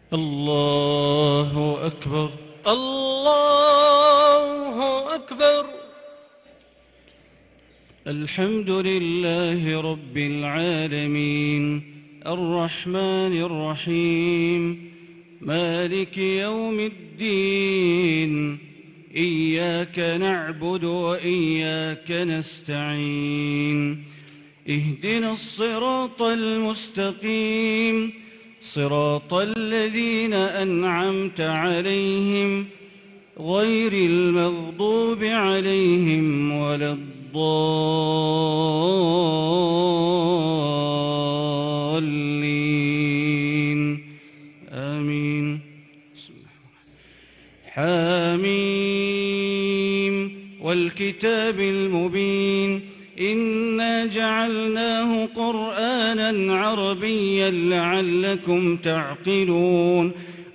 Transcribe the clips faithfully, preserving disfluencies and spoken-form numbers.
الله أكبر. الله أكبر. الحمد لله رب العالمين الرحمن الرحيم مالك يوم الدين إياك نعبد وإياك نستعين اهدنا الصراط المستقيم صراط الذين أنعمت عليهم غير المغضوب عليهم ولا الضالين آمين. حاميم والكتاب المبين إنا جعلناه قرآنا عربيا لعلكم تعقلون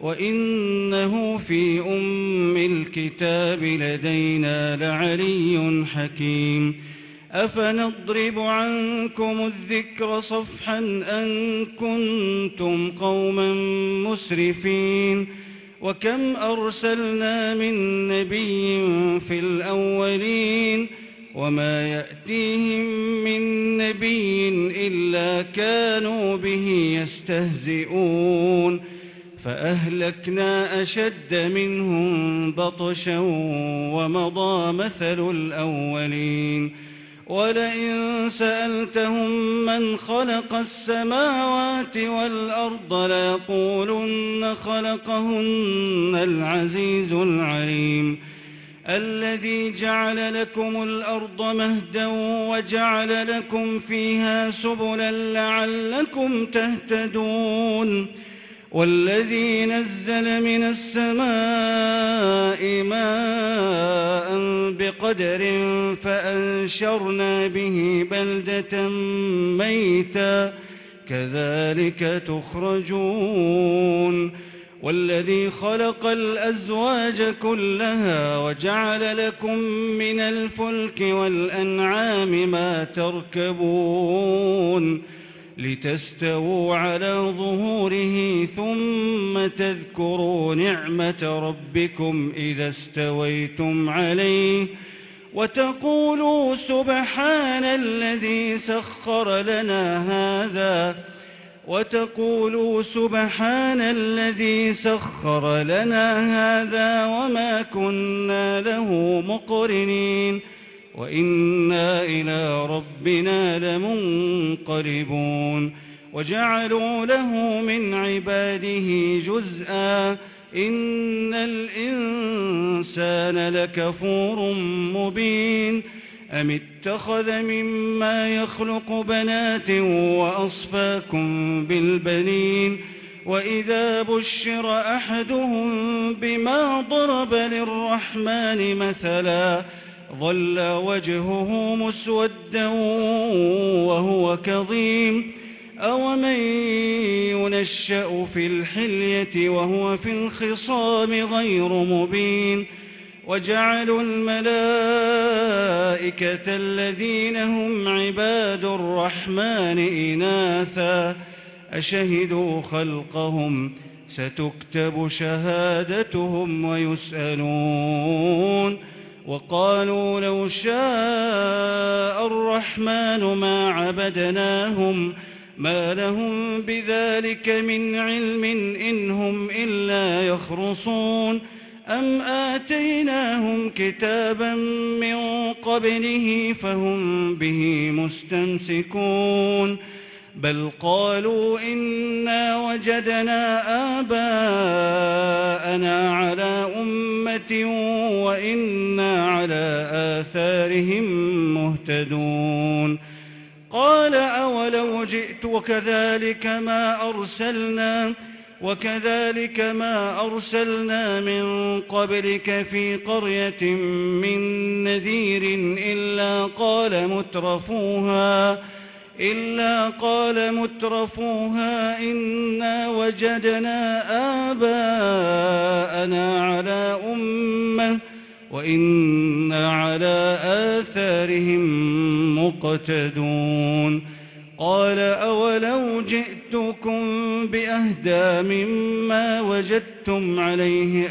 وإنه في أم الكتاب لدينا لعلي حكيم. أفنضرب عنكم الذكر صفحا أن كنتم قوما مسرفين وكم أرسلنا من نبي في الأولين وما يأتيهم من نبي إلا كانوا به يستهزئون فأهلكنا أشد منهم بطشا ومضى مثل الأولين. ولئن سألتهم من خلق السماوات والأرض ليقولن خلقهن العزيز العليم الذي جعل لكم الأرض مهدا وجعل لكم فيها سبلا لعلكم تهتدون والذي نزل من السماء ماء بقدر فأنشرنا به بلدة ميتا كذلك تخرجون والذي خلق الأزواج كلها وجعل لكم من الفلك والأنعام ما تركبون لتستووا على ظهوره ثم تذكروا نعمة ربكم إذا استويتم عليه وتقولوا سبحان الذي سخر لنا هذا وتقولوا سبحان الذي سخر لنا هذا وما كنا له مقرنين وإنا إلى ربنا لمنقلبون. وجعلوا له من عباده جزءا إن الإنسان لكفور مبين. أم اتخذ مما يخلق بنات وأصفاكم بالبنين وإذا بشر أحدهم بما ضرب للرحمن مثلا ظل وجهه مسودا وهو كظيم أومن ينشأ في الحلية وهو في الخصام غير مبين. وجعلوا الملائكة الذين هم عباد الرحمن إناثا أشهدوا خلقهم ستكتب شهادتهم ويسألون. وقالوا لو شاء الرحمن ما عبدناهم ما لهم بذلك من علم إن هم إلا يخرصون. أم آتيناهم كتابا من قبله فهم به مستمسكون بل قالوا إنا وجدنا آباءنا على أمة وإنا على آثارهم مهتدون. قال أولو جئت وكذلك ما أرسلنا وكذلك ما أرسلنا من قبلك في قرية من نذير إلا قال مترفوها إلا قال مترفوها إنا وجدنا آباءنا على أمة وإنا على آثارهم مقتدون. قال أولو جئتكم بأهدى مما وجدتم عليه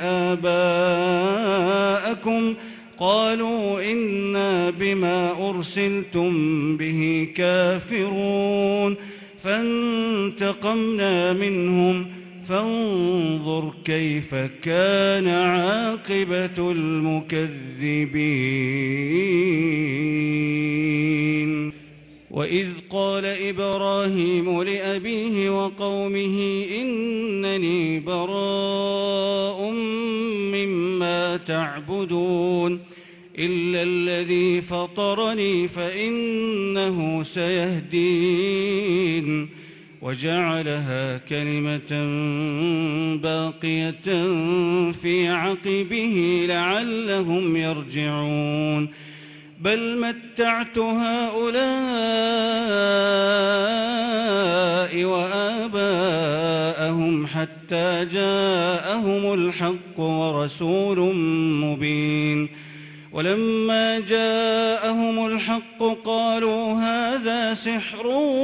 آباءكم قالوا إنا بما أرسلتم به كافرون فانتقمنا منهم فانظر كيف كان عاقبة المكذبين. وإذ قال إبراهيم لأبيه وقومه إنني براء مما تعبدون إلا الذي فطرني فإنه سيهدين وجعلها كلمة باقية في عقبه لعلهم يرجعون بل متعت هؤلاء وآباءهم حتى جاءهم الحق ورسول مبين ولما جاءهم الحق قالوا هذا سحر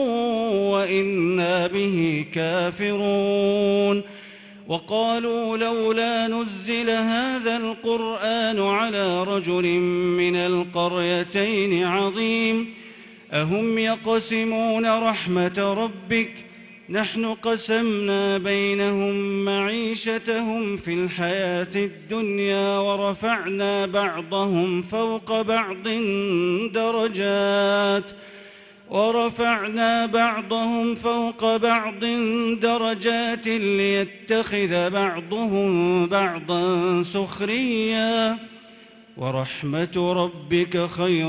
وإنا به كافرون وقالوا لولا نزل هذا القرآن على رجل من القريتين عظيم أهم يقسمون رحمة ربك نحن قسمنا بينهم معيشتهم في الحياة الدنيا ورفعنا بعضهم فوق بعض درجات ورفعنا بعضهم فوق بعض درجات ليتخذ بعضهم بعضا سخريا ورحمة ربك خير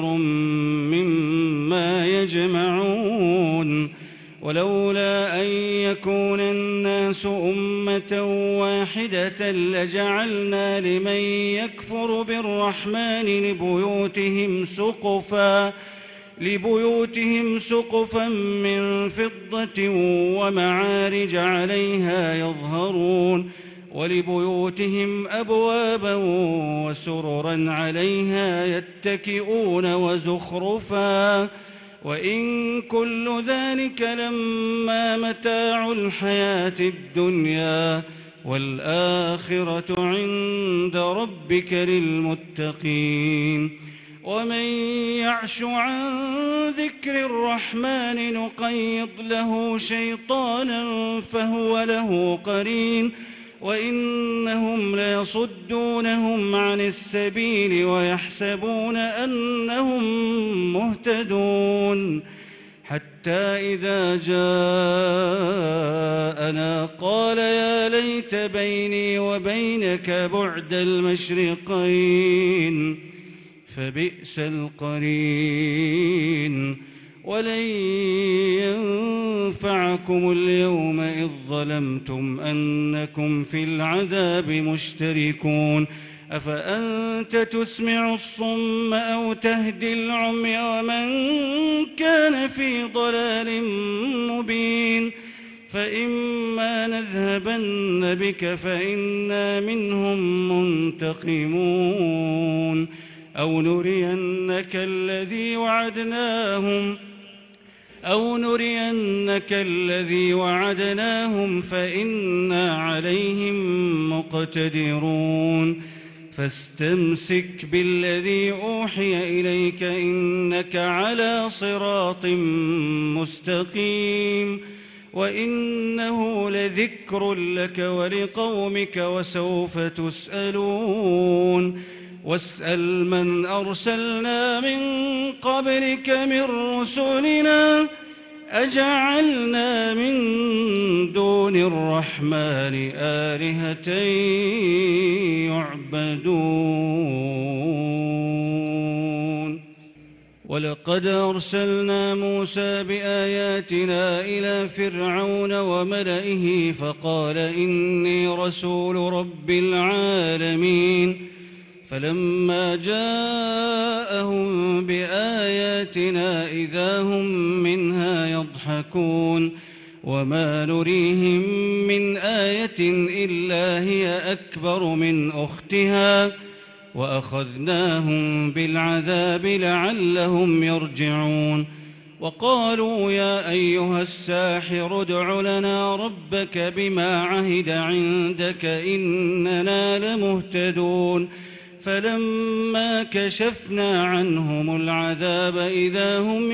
مما يجمعون ولولا أن يكون الناس أمة واحدة لجعلنا لمن يكفر بالرحمن لبيوتهم سقفا لبيوتهم سقفا من فضة ومعارج عليها يظهرون ولبيوتهم أبوابا وسررا عليها يتكئون وزخرفا وإن كل ذلك لما متاع الحياة الدنيا والآخرة عند ربك للمتقين ومن يعش عن ذكر الرحمن نقيض له شيطانا فهو له قرين وإنهم ليصدونهم عن السبيل ويحسبون أنهم مهتدون حتى إذا جاءنا قال يا ليت بيني وبينك بعد المشرقين فبئس القرين ولن ينفعكم اليوم إذ ظلمتم أنكم في العذاب مشتركون أفأنت تسمع الصم أو تهدي العمي ومن كان في ضلال مبين فإما نذهبن بك فإنا منهم منتقمون أو نرينك الذي وعدناهم أو نرينك الذي وعدناهم فإنا عليهم مقتدرون فاستمسك بالذي أوحي إليك إنك على صراط مستقيم وإنه لذكر لك ولقومك وسوف تسألون واسأل من أرسلنا من قبلك من رسلنا أجعلنا من دون الرحمن آلهة يعبدون ولقد أرسلنا موسى بآياتنا إلى فرعون وملئه فقال إني رسول رب العالمين فلما جاءهم بآياتنا إذا هم منها يضحكون وما نريهم من آية إلا هي أكبر من أختها وأخذناهم بالعذاب لعلهم يرجعون وقالوا يا أيها الساحر ادع لنا ربك بما عهد عندك إننا لمهتدون فلما كشفنا عنهم العذاب إذا هم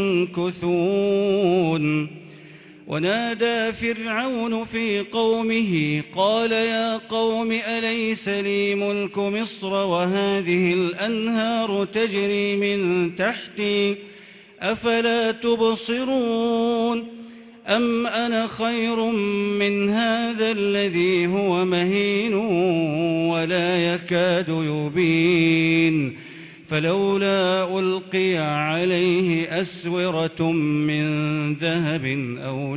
ينكثون ونادى فرعون في قومه قال يا قوم أليس لي ملك مصر وهذه الأنهار تجري من تحتي أفلا تبصرون أم أنا خير من هذا الذي هو مهين ولا يكاد يبين فلولا ألقي عليه أسورة من ذهب أو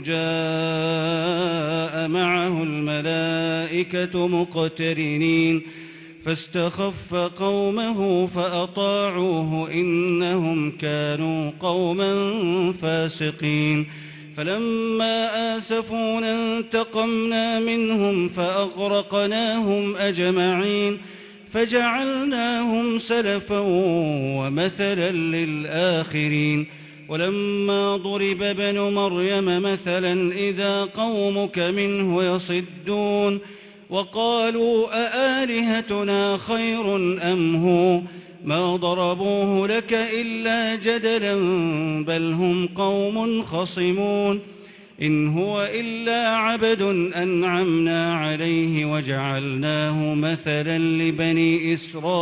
جاء معه الملائكة مقترنين فاستخف قومه فأطاعوه إنهم كانوا قوما فاسقين فلما آسفونا انتقمنا منهم فأغرقناهم أجمعين فجعلناهم سلفا ومثلا للآخرين ولما ضرب ابن مريم مثلا إذا قومك منه يصدون وقالوا أآلهتنا خير أم هو ما ضربوه لك إلا جدلا بل هم قوم خصمون إن هو إلا عبد أنعمنا عليه وجعلناه مثلا لبني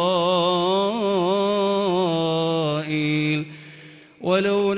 إسرائيل ولو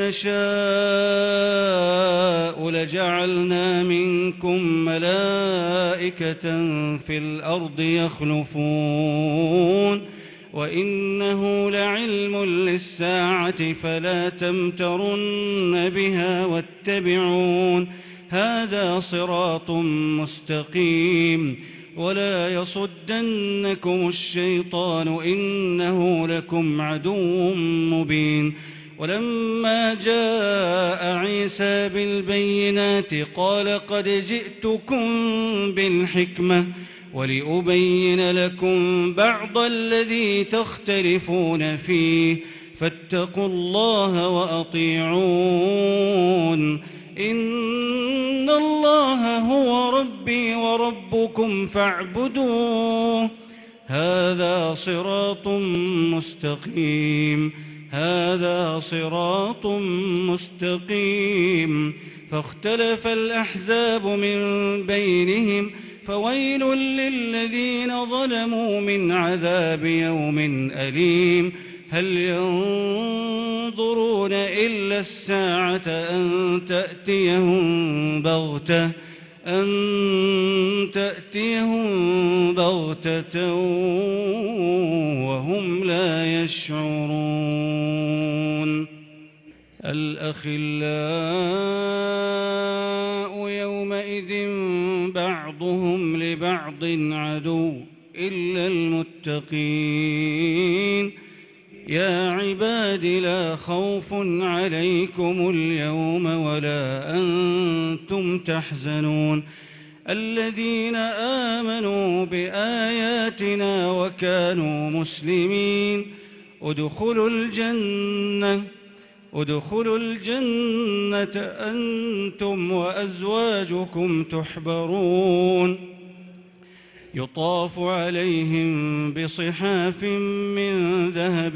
نشاء لجعلنا منكم ملائكة في الأرض يخلفون وإنه لعلم للساعة فلا تمترن بها واتبعون هذا صراط مستقيم ولا يصدنكم الشيطان إنه لكم عدو مبين ولما جاء عيسى بالبينات قال قد جئتكم بالحكمة ولأبين لكم بعض الذي تختلفون فيه فاتقوا الله وأطيعون إن الله هو ربي وربكم فاعبدوه هذا صراط مستقيم هذا صراط مستقيم فاختلف الأحزاب من بينهم فويل للذين ظلموا من عذاب يوم أليم هل ينظرون إلا الساعة أن تأتيهم بغتة أن تأتيهم بغتة وهم لا يشعرون الأخلاء يومئذ بعضهم لبعض عدو إلا المتقين يا عباد لا خوف عليكم اليوم ولا أنتم تحزنون الذين آمنوا بآياتنا وكانوا مسلمين ادخلوا الجنة ادخلوا الجنة أنتم وأزواجكم تحبرون يطاف عليهم بصحاف من ذهب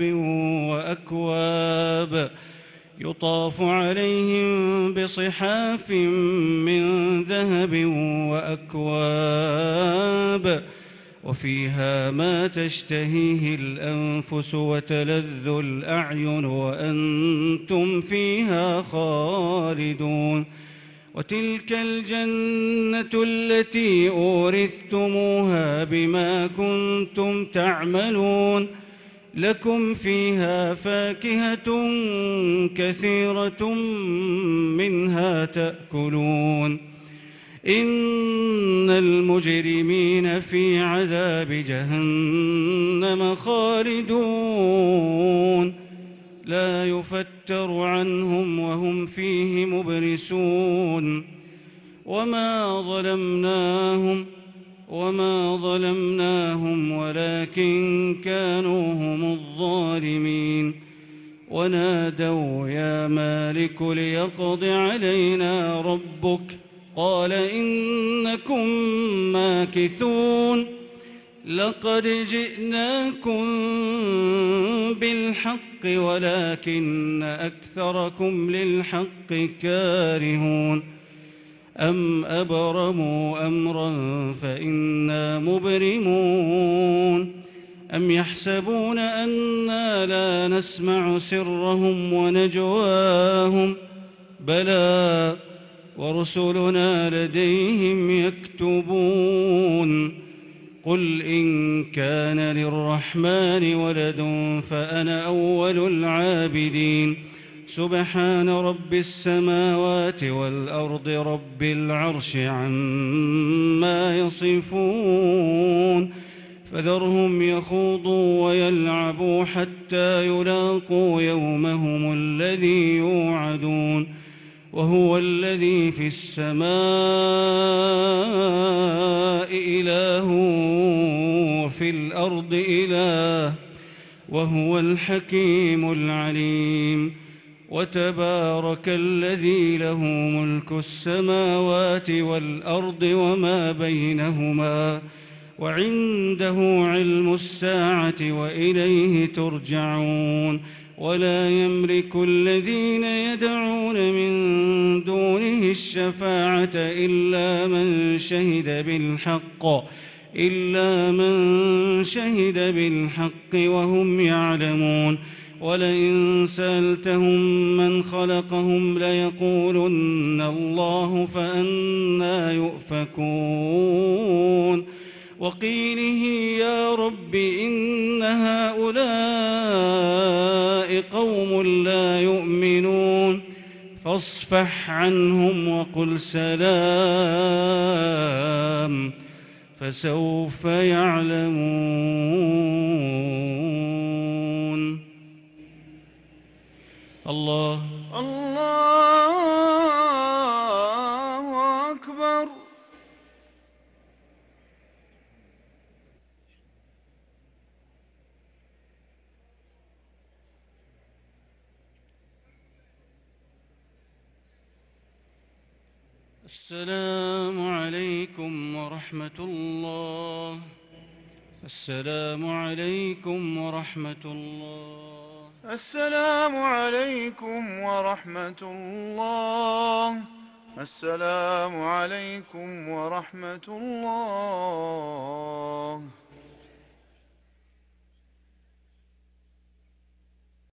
وأكواب يطاف عليهم بصحاف من ذهب وأكواب وفيها ما تشتهيه الأنفس وتلذ الأعين وأنتم فيها خالدون وتلك الجنة التي أورثتموها بما كنتم تعملون لكم فيها فاكهة كثيرة منها تأكلون إن المجرمين في عذاب جهنم خالدون لا يفتر عنهم وهم فيه مبلسون وما ظلمناهم وما ظلمناهم ولكن كانوا هم الظالمين ونادوا يا مالك ليقض علينا ربك قال إنكم ماكثون لقد جئناكم بالحق ولكن أكثركم للحق كارهون أم أبرموا أمرا فإنا مبرمون أم يحسبون أنا لا نسمع سرهم ونجواهم بلى ورسلنا لديهم يكتبون قل إن كان للرحمن ولد فأنا أول العابدين سبحان رب السماوات والأرض رب العرش عما يصفون فذرهم يخوضوا ويلعبوا حتى يلاقوا يومهم الذي يوعدون وهو الذي في السماء إله وفي الأرض إله وهو الحكيم العليم وتبارك الذي له ملك السماوات والأرض وما بينهما وعنده علم الساعة وإليه ترجعون ولا يملك الذين يدعون من دونه الشفاعة إلا من شهد بالحق إلا من شهد بالحق وهم يعلمون ولئن سألتهم من خلقهم ليقولن الله فأنى يؤفكون وقيله يا رب إن هؤلاء قوم لا يؤمنون فاصفح عنهم وقل سلام فسوف يعلمون. الله الله أكبر. السلام عليكم ورحمة الله. السلام عليكم ورحمة الله. السلام عليكم ورحمة الله. السلام عليكم ورحمة الله.